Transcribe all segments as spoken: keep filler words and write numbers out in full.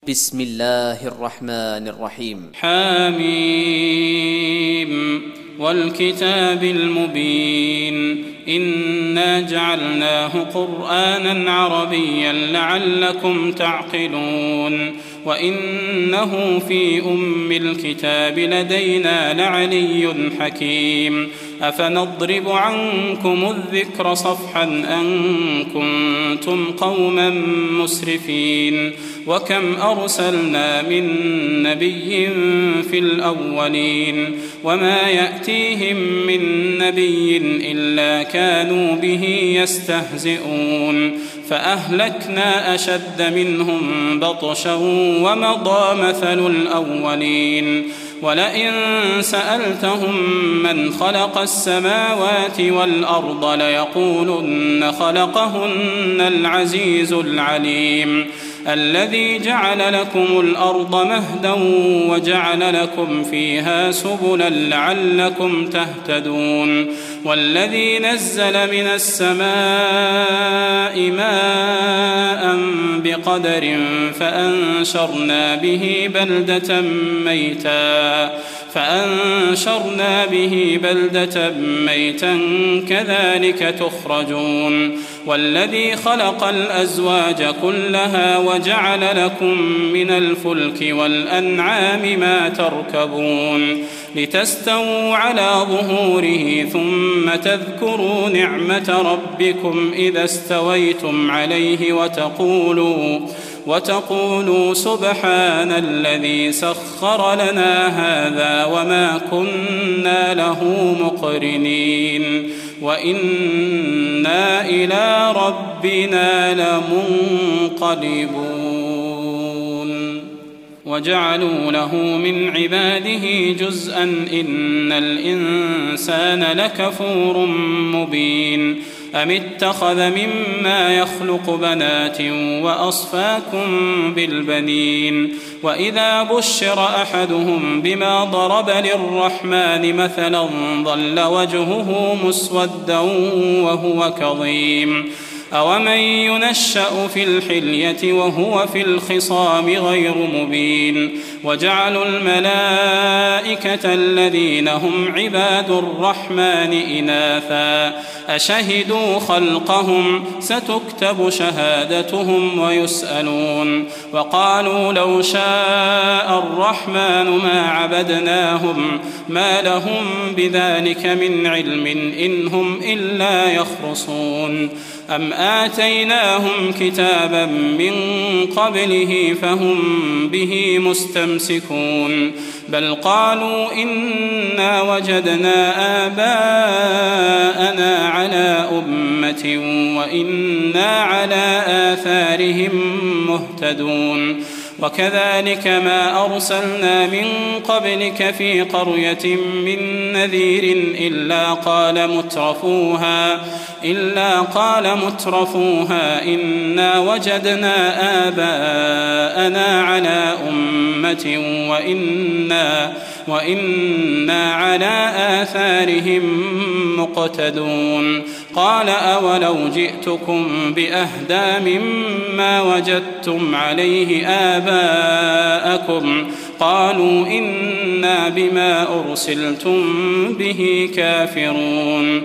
بسم الله الرحمن الرحيم. حميم والكتاب المبين إنا جعلناه قرآنا عربيا لعلكم تعقلون وإنه في أم الكتاب لدينا لعلي حكيم أفنضرب عنكم الذكر صفحا أن كنتم قوما مسرفين وكم أرسلنا من نبي في الأولين وما يأتيهم من نبي إلا كانوا به يستهزئون فأهلكنا أشد منهم بطشا ومضى مثل الأولين ولئن سألتهم من خلق السماوات والأرض ليقولن خلقهن العزيز العليم الذي جعل لكم الأرض مهدا وجعل لكم فيها سبلا لعلكم تهتدون والذي نزل من السماء ماء بقدر فأنشرنا به بلدة ميتا فأنشرنا به بلدة ميتا كذلك تخرجون والذي خلق الأزواج كلها وجعل لكم من الفلك والأنعام ما تركبون لتستووا على ظهوره ثم تذكروا نعمة ربكم إذا استويتم عليه وتقولوا وتقولوا سبحان الذي سخر لنا هذا وما كنا له مقرنين وإنا إلى ربنا لمنقلبون وجعلوا له من عباده جزءا إن الإنسان لكفور مبين أم اتخذ مما يخلق بنات وأصفاكم بالبنين وإذا بشر أحدهم بما ضرب للرحمن مثلا ظل وجهه مسودا وهو كظيم أومن ينشأ في الحلية وهو في الخصام غير مبين وجعلوا الملائكة الذين هم عباد الرحمن إناثا أشهدوا خلقهم ستكتب شهادتهم ويسألون وقالوا لو شاء الرحمن ما عبدناهم ما لهم بذلك من علم إن هم إلا يخرصون أم آتيناهم كتابا من قبله فهم به مستمسكون بل قالوا إنا وجدنا آباءنا على أمة وإنا على آثارهم مهتدون وكذلك ما أرسلنا من قبلك في قرية من نذير إلا قال مترفوها إلا قال مترفوها إنا وجدنا آباءنا على أمة وإنا وإنا على آثارهم مقتدون قال أولو جئتكم بأهدى مما وجدتم عليه آباءكم قالوا إنا بما أرسلتم به كافرون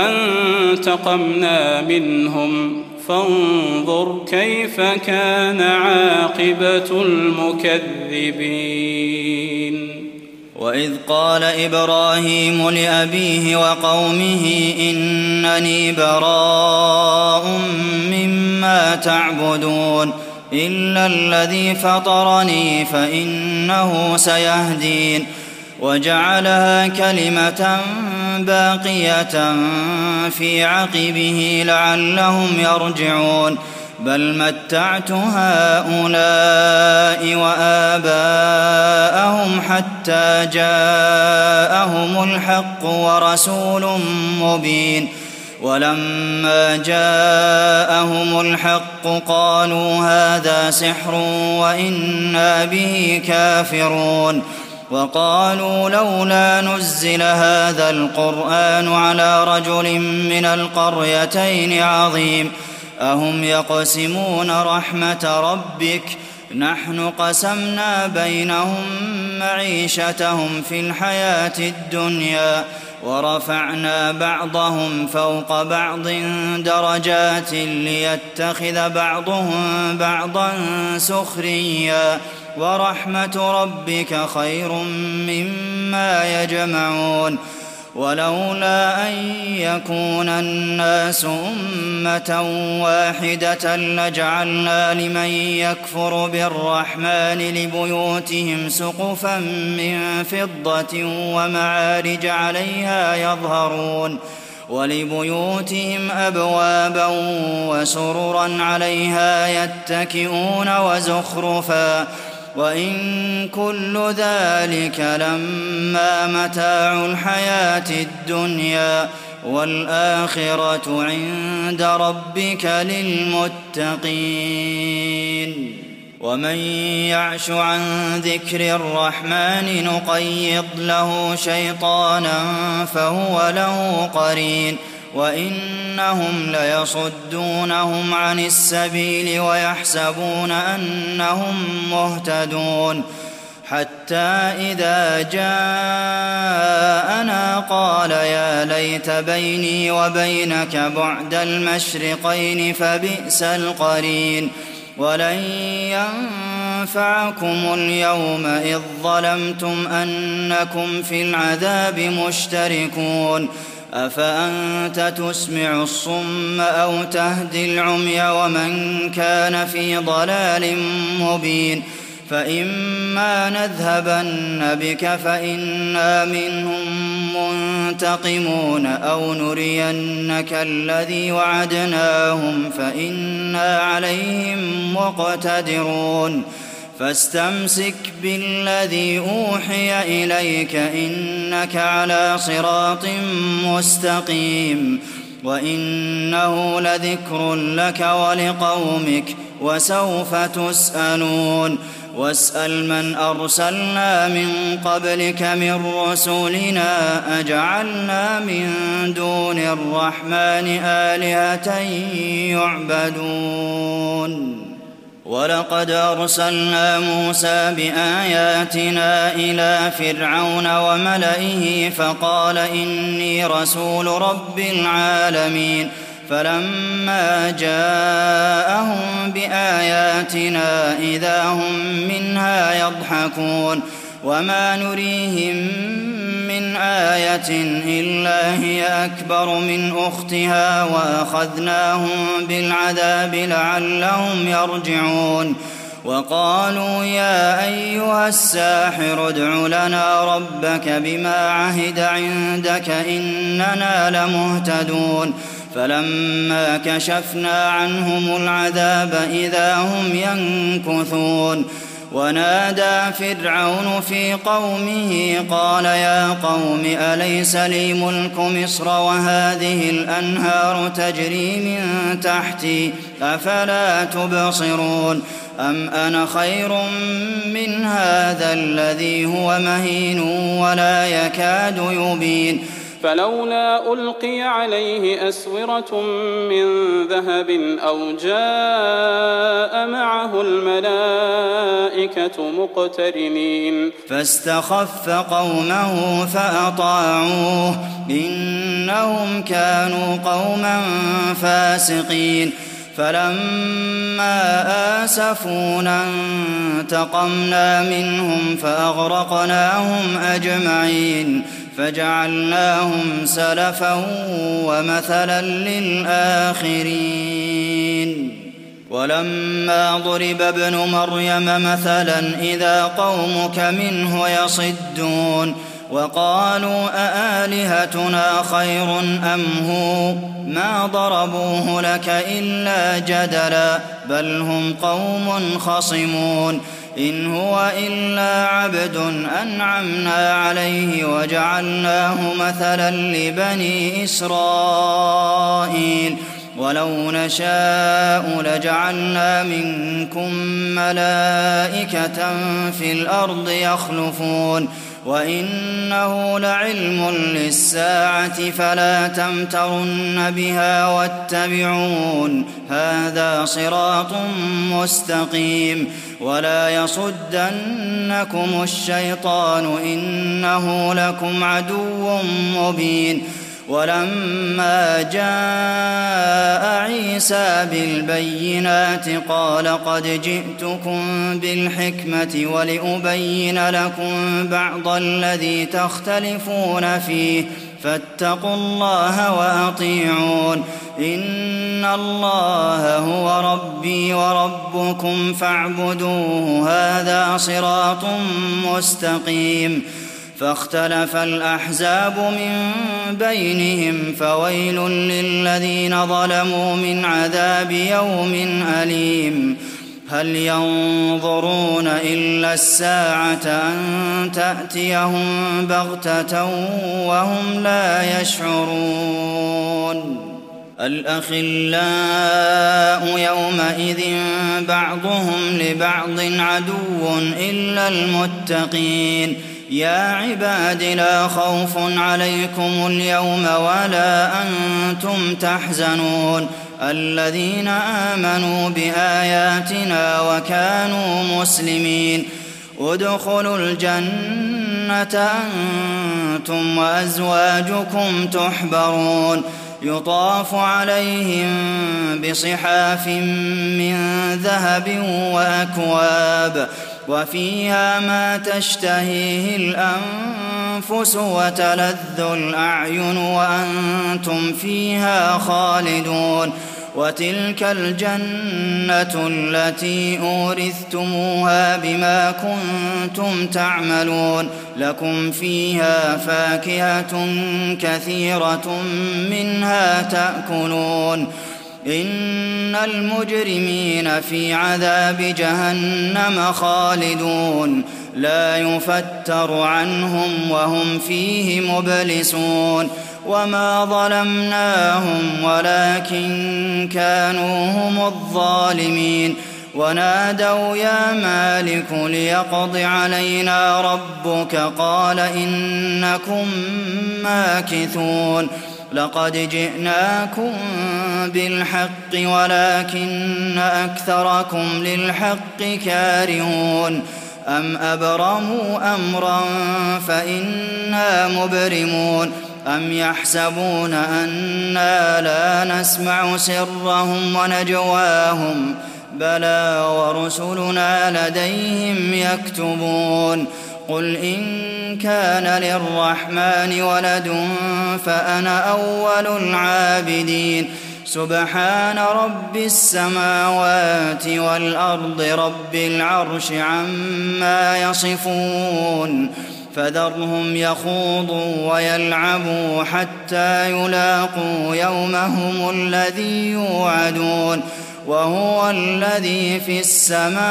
فانتقمنا منهم فانظر كيف كان عاقبة المكذبين وإذ قال إبراهيم لأبيه وقومه إنني براء مما تعبدون إلا الذي فطرني فإنه سيهدين وجعلها كلمة باقية في عقبه لعلهم يرجعون بل متعت هؤلاء وآباءهم حتى جاءهم الحق ورسول مبين ولما جاءهم الحق قالوا هذا سحر وإنا به كافرون وقالوا لولا نزل هذا القرآن على رجل من القريتين عظيم أهم يقسمون رحمة ربك نحن قسمنا بينهم معيشتهم في الحياة الدنيا ورفعنا بعضهم فوق بعض درجات ليتخذ بعضهم بعضا سخريا ورحمة ربك خير مما يجمعون ولولا أن يكون الناس أمة واحدة لجعلنا لمن يكفر بالرحمن لبيوتهم سقفا من فضة ومعارج عليها يظهرون ولبيوتهم أبوابا وسررا عليها يتكئون وزخرفا وإن كل ذلك لما متاع الحياة الدنيا والآخرة عند ربك للمتقين ومن يعش عن ذكر الرحمن نقيض له شيطانا فهو له قرين وإنهم ليصدونهم عن السبيل ويحسبون أنهم مهتدون حتى إذا جاءنا قال يا ليت بيني وبينك بعد المشرقين فبئس القرين ولن ينفعكم اليوم إذ ظلمتم أنكم في العذاب مشتركون أفأنت تسمع الصم أو تهدي العمي ومن كان في ضلال مبين فإما نذهبن بك فإنا منهم منتقمون أو نرينك الذي وعدناهم فإنا عليهم مقتدرون فاستمسك بالذي أوحي إليك إنك على صراط مستقيم وإنه لذكر لك ولقومك وسوف تسألون واسأل من أرسلنا من قبلك من رسلنا أجعلنا من دون الرحمن آلهة يعبدون ولقد أرسلنا موسى بآياتنا إلى فرعون وملئه فقال إني رسول رب العالمين فلما جاءهم بآياتنا إذا هم منها يضحكون وما نريهم من آية إلا هي أكبر من أختها وأخذناهم بالعذاب لعلهم يرجعون وقالوا يا أيها الساحر ادع لنا ربك بما عهد عندك إننا لمهتدون فلما كشفنا عنهم العذاب إذا هم ينكثون ونادى فرعون في قومه قال يا قوم أليس لي ملك مصر وهذه الأنهار تجري من تحتي أفلا تبصرون أم أنا خير من هذا الذي هو مهين ولا يكاد يبين فلولا ألقي عليه أسورة من ذهب أو جاء معه الملائكة مقترنين فاستخف قومه فأطاعوه إنهم كانوا قوما فاسقين فلما آسفونا انتقمنا منهم فأغرقناهم أجمعين فجعلناهم سلفا ومثلا للآخرين ولما ضرب ابن مريم مثلا إذا قومك منه يصدون وقالوا أآلهتنا خير أم هو ما ضربوه لك إلا جدلا بل هم قوم خصمون إن هو إلا عبد أنعمنا عليه وجعلناه مثلا لبني إسرائيل ولو نشاء لجعلنا منكم ملائكة في الأرض يخلفون وإنه لعلم للساعة فلا تمترن بها واتبعون هذا صراط مستقيم ولا يصدنكم الشيطان إنه لكم عدو مبين ولما جاء عيسى بالبينات قال قد جئتكم بالحكمة ولأبين لكم بعض الذي تختلفون فيه فاتقوا الله وأطيعون إن الله هو ربي وربكم فاعبدوه هذا صراط مستقيم فاختلف الأحزاب من بينهم فويل للذين ظلموا من عذاب يوم أليم هل ينظرون إلا الساعة أن تأتيهم بغتة وهم لا يشعرون الأخلاء يومئذ بعضهم لبعض عدو إلا المتقين يا عباد لا خوف عليكم اليوم ولا أنتم تحزنون الذين آمنوا بآياتنا وكانوا مسلمين ادخلوا الجنة أنتم وأزواجكم تحبرون يطاف عليهم بصحاف من ذهب وأكواب وفيها ما تشتهيه الأنفس وتلذ الأعين وأنتم فيها خالدون وتلك الجنة التي أورثتموها بما كنتم تعملون لكم فيها فاكهة كثيرة منها تأكلون إن المجرمين في عذاب جهنم خالدون لا يفتر عنهم وهم فيه مبلسون وما ظلمناهم ولكن كانوا هم الظالمين ونادوا يا مالك ليقض علينا ربك قال إنكم ماكثون لقد جئناكم بالحق ولكن أكثركم للحق كارهون أم أبرموا أمرا فإنا مبرمون أم يحسبون أنا لا نسمع سرهم ونجواهم بلى ورسلنا لديهم يكتبون قل إن كان للرحمن ولد فأنا أول العابدين سبحان رب السماوات والأرض رب العرش عما يصفون فذرهم يخوضوا ويلعبوا حتى يلاقوا يومهم الذي يوعدون وهو الذي في السماء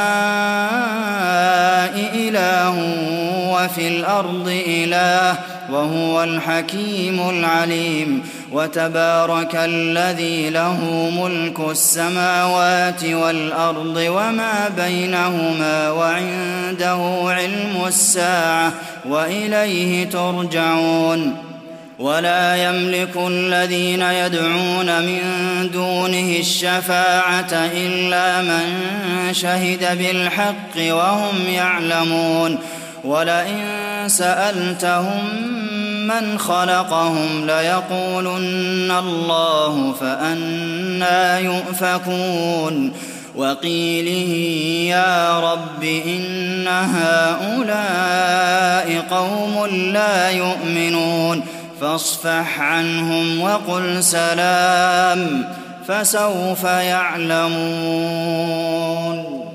إله وفي الأرض إله وهو الحكيم العليم وتبارك الذي له ملك السماوات والأرض وما بينهما وعنده علم الساعة وإليه ترجعون ولا يملك الذين يدعون من دونه الشفاعة إلا من شهد بالحق وهم يعلمون ولئن سألتهم من خلقهم ليقولن الله فأنى يؤفكون وقيله يا رب إن هؤلاء قوم لا يؤمنون فاصفح عنهم وقل سلام فسوف يعلمون.